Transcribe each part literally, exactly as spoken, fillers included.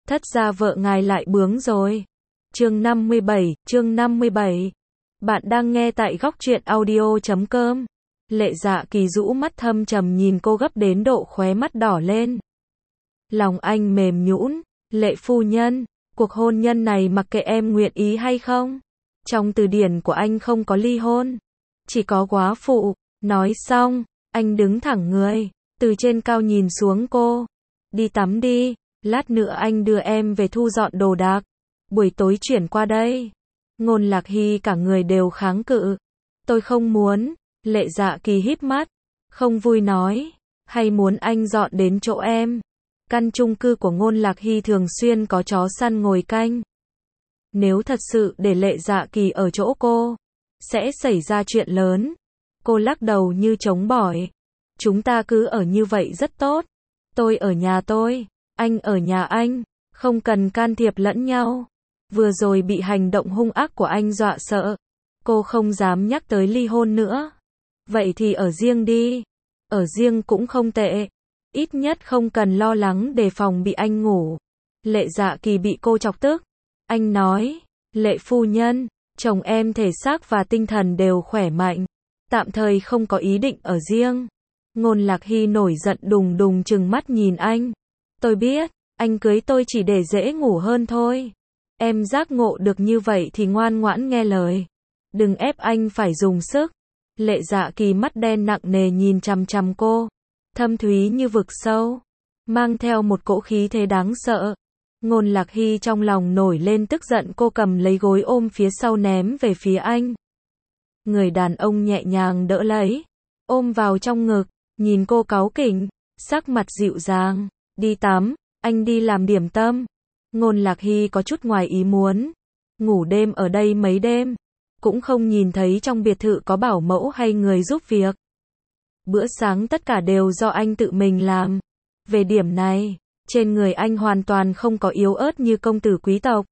Thất gia vợ ngài lại bướng rồi. Chương năm mươi bảy, chương năm mươi bảy. Bạn đang nghe tại góc truyện audio chấm com. Lệ Dạ Kỳ rũ mắt thâm trầm nhìn cô gấp đến độ khóe mắt đỏ lên. Lòng anh mềm nhũn, Lệ phu nhân, cuộc hôn nhân này mặc kệ em nguyện ý hay không. Trong từ điển của anh không có ly hôn, chỉ có góa phụ. Nói xong, anh đứng thẳng người, từ trên cao nhìn xuống cô. Đi tắm đi, lát nữa anh đưa em về thu dọn đồ đạc. Buổi tối chuyển qua đây. Ngôn Lạc Hy cả người đều kháng cự. Tôi không muốn. Lệ Dạ Kỳ híp mắt, không vui nói, hay muốn anh dọn đến chỗ em. Căn chung cư của Ngôn Lạc Hy thường xuyên có chó săn ngồi canh. Nếu thật sự để Lệ Dạ Kỳ ở chỗ cô, sẽ xảy ra chuyện lớn. Cô lắc đầu như chống bỏi. Chúng ta cứ ở như vậy rất tốt. Tôi ở nhà tôi, anh ở nhà anh, không cần can thiệp lẫn nhau. Vừa rồi bị hành động hung ác của anh dọa sợ, cô không dám nhắc tới ly hôn nữa. Vậy thì ở riêng đi. Ở riêng cũng không tệ. Ít nhất không cần lo lắng đề phòng bị anh ngủ. Lệ Dạ Kỳ bị cô chọc tức. Anh nói, Lệ phu nhân, chồng em thể xác và tinh thần đều khỏe mạnh. Tạm thời không có ý định ở riêng. Ngôn Lạc Hy nổi giận đùng đùng trừng mắt nhìn anh. Tôi biết, anh cưới tôi chỉ để dễ ngủ hơn thôi. Em giác ngộ được như vậy thì ngoan ngoãn nghe lời. Đừng ép anh phải dùng sức. Lệ Dạ Kỳ mắt đen nặng nề nhìn chằm chằm cô. Thâm thúy như vực sâu. Mang theo một cỗ khí thế đáng sợ. Ngôn Lạc Hy trong lòng nổi lên tức giận, cô cầm lấy gối ôm phía sau ném về phía anh. Người đàn ông nhẹ nhàng đỡ lấy. Ôm vào trong ngực. Nhìn cô cáu kỉnh. Sắc mặt dịu dàng. Đi tắm. Anh đi làm điểm tâm. Ngôn Lạc Hy có chút ngoài ý muốn. Ngủ đêm ở đây mấy đêm. Cũng không nhìn thấy trong biệt thự có bảo mẫu hay người giúp việc. Bữa sáng tất cả đều do anh tự mình làm. Về điểm này, trên người anh hoàn toàn không có yếu ớt như công tử quý tộc.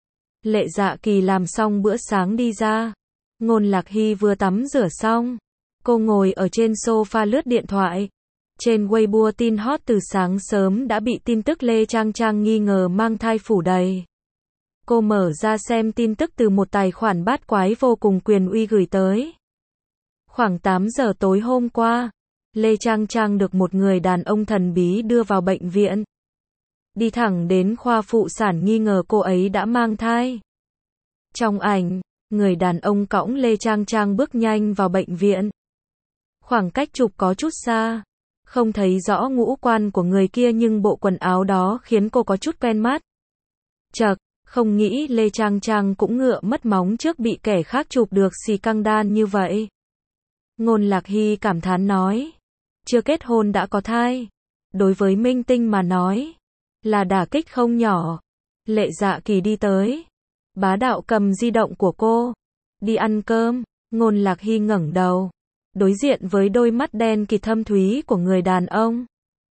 Lệ Dạ Kỳ làm xong bữa sáng đi ra. Ngôn Lạc Hy vừa tắm rửa xong. Cô ngồi ở trên sofa lướt điện thoại. Trên Weibo tin hot từ sáng sớm đã bị tin tức Lê Trang Trang nghi ngờ mang thai phủ đầy. Cô mở ra xem tin tức từ một tài khoản bát quái vô cùng quyền uy gửi tới. Khoảng tám giờ tối hôm qua, Lê Trang Trang được một người đàn ông thần bí đưa vào bệnh viện. Đi thẳng đến khoa phụ sản nghi ngờ cô ấy đã mang thai. Trong ảnh, người đàn ông cõng Lê Trang Trang bước nhanh vào bệnh viện. Khoảng cách chụp có chút xa, không thấy rõ ngũ quan của người kia nhưng bộ quần áo đó khiến cô có chút quen mắt. Chậc, không nghĩ Lê Trang Trang cũng ngựa mất móng trước bị kẻ khác chụp được xì căng đan như vậy. Ngôn Lạc Hy cảm thán nói, chưa kết hôn đã có thai. Đối với minh tinh mà nói, là đả kích không nhỏ. Lệ Dạ Kỳ đi tới. Bá đạo cầm di động của cô. Đi ăn cơm. Ngôn Lạc Hy ngẩng đầu. Đối diện với đôi mắt đen kịt thâm thúy của người đàn ông.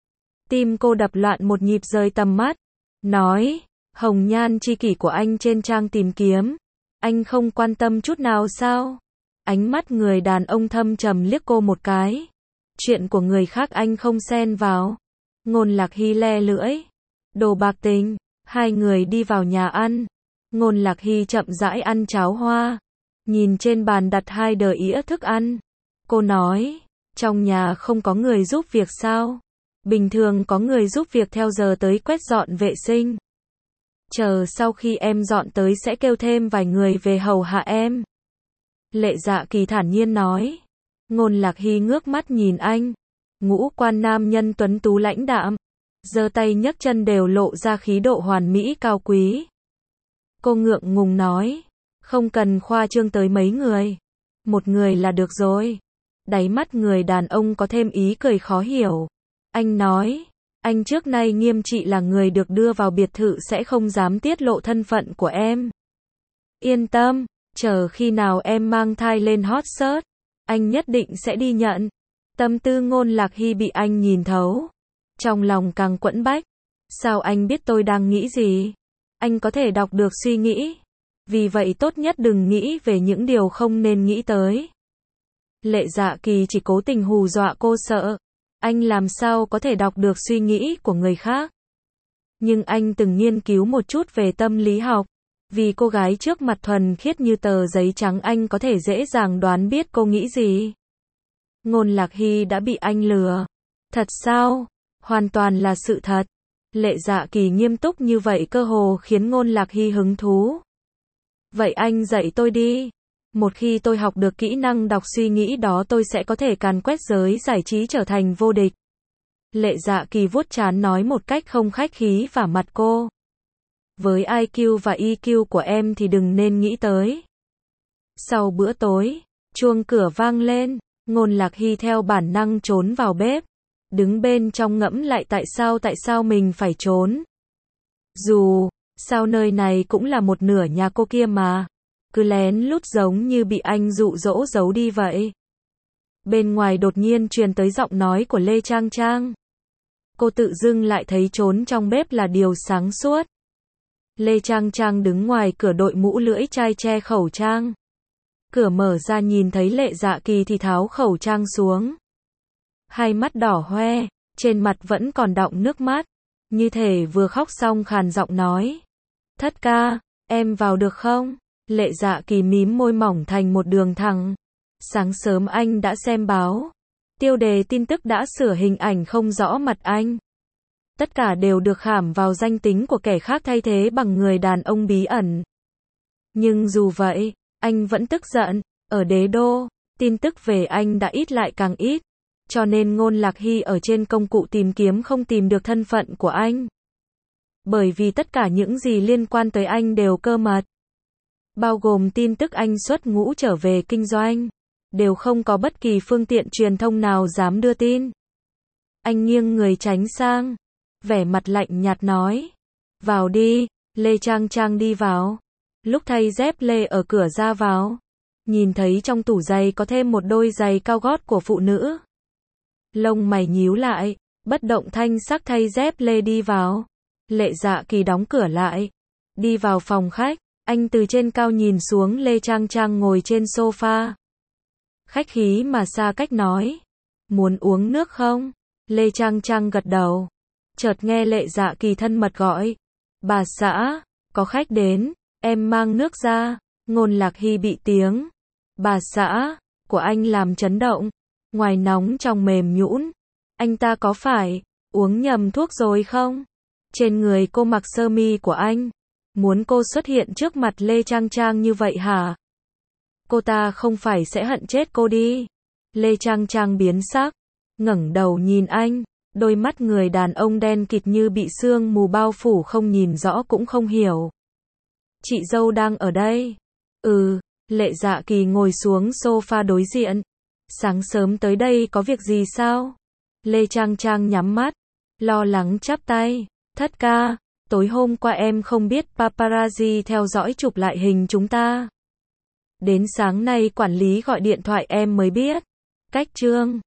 Tim cô đập loạn một nhịp rời tầm mắt. Nói, hồng nhan tri kỷ của anh trên trang tìm kiếm. Anh không quan tâm chút nào sao? Ánh mắt người đàn ông thâm trầm liếc cô một cái. Chuyện của người khác anh không xen vào. Ngôn Lạc Hy le lưỡi. Đồ bạc tình. Hai người đi vào nhà ăn. Ngôn Lạc Hy chậm rãi ăn cháo hoa. Nhìn trên bàn đặt hai đờ ĩa thức ăn. Cô nói, trong nhà không có người giúp việc sao? Bình thường có người giúp việc theo giờ tới quét dọn vệ sinh. Chờ sau khi em dọn tới sẽ kêu thêm vài người về hầu hạ em. Lệ Dạ Kỳ thản nhiên nói. Ngôn Lạc Hy ngước mắt nhìn anh. Ngũ quan nam nhân tuấn tú lãnh đạm. Giơ tay nhấc chân đều lộ ra khí độ hoàn mỹ cao quý. Cô ngượng ngùng nói. Không cần khoa trương tới mấy người. Một người là được rồi. Đáy mắt người đàn ông có thêm ý cười khó hiểu. Anh nói, anh trước nay nghiêm trị là người được đưa vào biệt thự sẽ không dám tiết lộ thân phận của em. Yên tâm, chờ khi nào em mang thai lên hot search, anh nhất định sẽ đi nhận. Tâm tư Ngôn Lạc Hy bị anh nhìn thấu. Trong lòng càng quẫn bách. Sao anh biết tôi đang nghĩ gì? Anh có thể đọc được suy nghĩ. Vì vậy tốt nhất đừng nghĩ về những điều không nên nghĩ tới. Lệ Dạ Kỳ chỉ cố tình hù dọa cô sợ. Anh làm sao có thể đọc được suy nghĩ của người khác? Nhưng anh từng nghiên cứu một chút về tâm lý học. Vì cô gái trước mặt thuần khiết như tờ giấy trắng anh có thể dễ dàng đoán biết cô nghĩ gì. Ngôn Lạc Hy đã bị anh lừa. Thật sao? Hoàn toàn là sự thật. Lệ Dạ Kỳ nghiêm túc như vậy cơ hồ khiến Ngôn Lạc Hy hứng thú. Vậy anh dạy tôi đi. Một khi tôi học được kỹ năng đọc suy nghĩ đó tôi sẽ có thể càn quét giới giải trí trở thành vô địch. Lệ Dạ Kỳ vuốt trán nói một cách không khách khí vào mặt cô. Với i kiu và e kiu của em thì đừng nên nghĩ tới. Sau bữa tối, chuông cửa vang lên, Ngôn Lạc Hy theo bản năng trốn vào bếp. Đứng bên trong ngẫm lại tại sao tại sao mình phải trốn. Dù, sao nơi này cũng là một nửa nhà cô kia mà. Cứ lén lút giống như bị anh dụ dỗ giấu đi vậy. Bên ngoài đột nhiên truyền tới giọng nói của Lê Trang Trang. Cô tự dưng lại thấy trốn trong bếp là điều sáng suốt. Lê Trang Trang đứng ngoài cửa đội mũ lưỡi chai che khẩu trang. Cửa mở ra nhìn thấy Lệ Dạ Kỳ thì tháo khẩu trang xuống. Hai mắt đỏ hoe, trên mặt vẫn còn đọng nước mắt. Như thể vừa khóc xong khàn giọng nói. Thất ca, em vào được không? Lệ Dạ Kỳ mím môi mỏng thành một đường thẳng. Sáng sớm anh đã xem báo. Tiêu đề tin tức đã sửa hình ảnh không rõ mặt anh. Tất cả đều được khảm vào danh tính của kẻ khác thay thế bằng người đàn ông bí ẩn. Nhưng dù vậy, anh vẫn tức giận. Ở đế đô, tin tức về anh đã ít lại càng ít. Cho nên Ngôn Lạc Hy ở trên công cụ tìm kiếm không tìm được thân phận của anh. Bởi vì tất cả những gì liên quan tới anh đều cơ mật. Bao gồm tin tức anh xuất ngũ trở về kinh doanh. Đều không có bất kỳ phương tiện truyền thông nào dám đưa tin. Anh nghiêng người tránh sang. Vẻ mặt lạnh nhạt nói. Vào đi, Lê Trang Trang đi vào. Lúc thay dép lê ở cửa ra vào. Nhìn thấy trong tủ giày có thêm một đôi giày cao gót của phụ nữ. Lông mày nhíu lại, bất động thanh sắc thay dép lê đi vào. Lệ Dạ Kỳ đóng cửa lại. Đi vào phòng khách, anh từ trên cao nhìn xuống Lê Trang Trang ngồi trên sofa. Khách khí mà xa cách nói. Muốn uống nước không? Lê Trang Trang gật đầu. Chợt nghe Lệ Dạ Kỳ thân mật gọi. Bà xã, có khách đến, em mang nước ra. Ngôn Lạc Hy bị tiếng. Bà xã, của anh làm chấn động. Ngoài nóng trong mềm nhũn. Anh ta có phải uống nhầm thuốc rồi không? Trên người cô mặc sơ mi của anh. Muốn cô xuất hiện trước mặt Lê Trang Trang như vậy hả? Cô ta không phải sẽ hận chết cô đi. Lê Trang Trang biến sắc. Ngẩng đầu nhìn anh. Đôi mắt người đàn ông đen kịt như bị sương mù bao phủ không nhìn rõ cũng không hiểu. Chị dâu đang ở đây. Ừ, Lệ Dạ Kỳ ngồi xuống sofa đối diện. Sáng sớm tới đây có việc gì sao? Lê Trang Trang nhắm mắt. Lo lắng chắp tay. Thất ca, tối hôm qua em không biết paparazzi theo dõi chụp lại hình chúng ta. Đến sáng nay quản lý gọi điện thoại em mới biết. Cách trương.